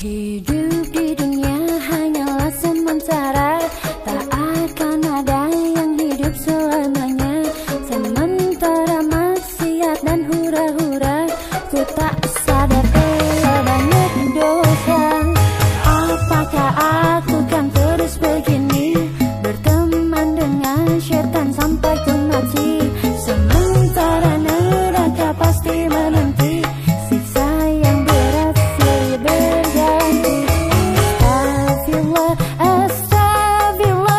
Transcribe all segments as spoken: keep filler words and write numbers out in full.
Hidup di dunia hanyalah sementara, tak akan ada yang hidup selamanya. Sementara maksiat dan hura-hura, ku tak sadar telah banyak dosa. Apakah aku kan terus begini, berteman dengan setan sampai ku mati? Sementara neraka pasti menanti, siksa yang berat silih berganti. Astagfirullah, astagfirullah,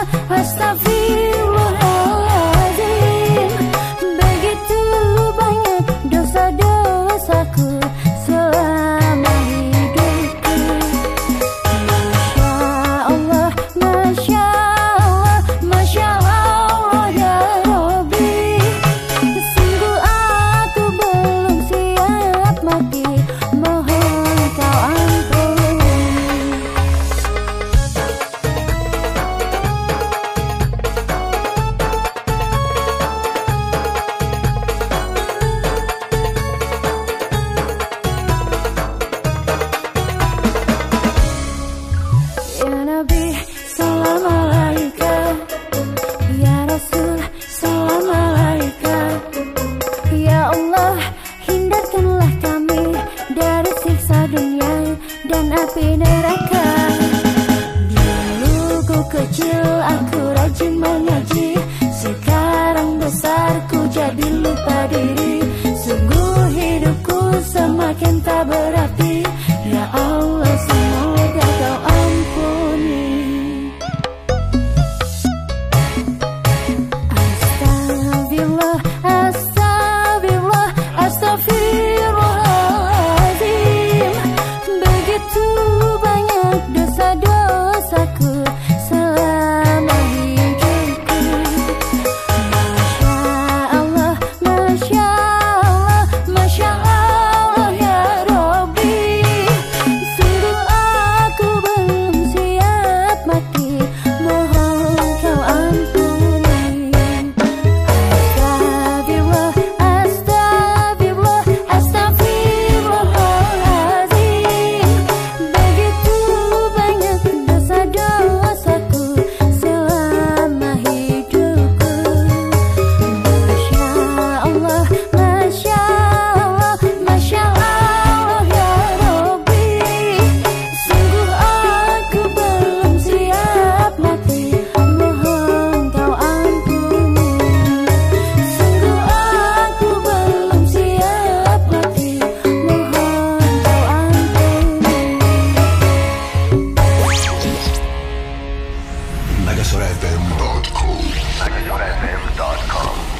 astagfirullahaladzim. Begitu banyak dosa-dosaku selama hidupku. Masya Allah, Masya Allah, Masya Allah ya Rabbi. Sungguh aku belum siap mati, mohon kau ampuni. Ya Nabi, salam alaika. Ya Rasul, salam alaika. Ya Allah, hindarkanlah kami dari siksa dunia dan api neraka. Dulu ku kecil, aku rajin mengaji. Sekarang besar, ku jadi lupa diri. Sungguh hidupku semakin tak berarti. Ya Allah, semoga kau ampuni. Astagfirullah, astagfirullah, astagfirullahaladzim. Begitu banyak dosa-dosaku selama hidupku. Masya Allah, Masya Allah, Masya Allah ya Rabbi. Sungguh aku belum siap mati, mohon kau ampuni. Astagfirullah, astagfirullah, astagfirullahaladzim. Begitu banyak dosa-dosaku selama hidupku. Masya Allah, Masya Allah, Masya Allah ya Rabbi. Sungguh aku belum siap mati, mohon kau ampuni. Sungguh aku belum siap mati, mohon kau ampuni. megasorafm dot com megasorafm dot com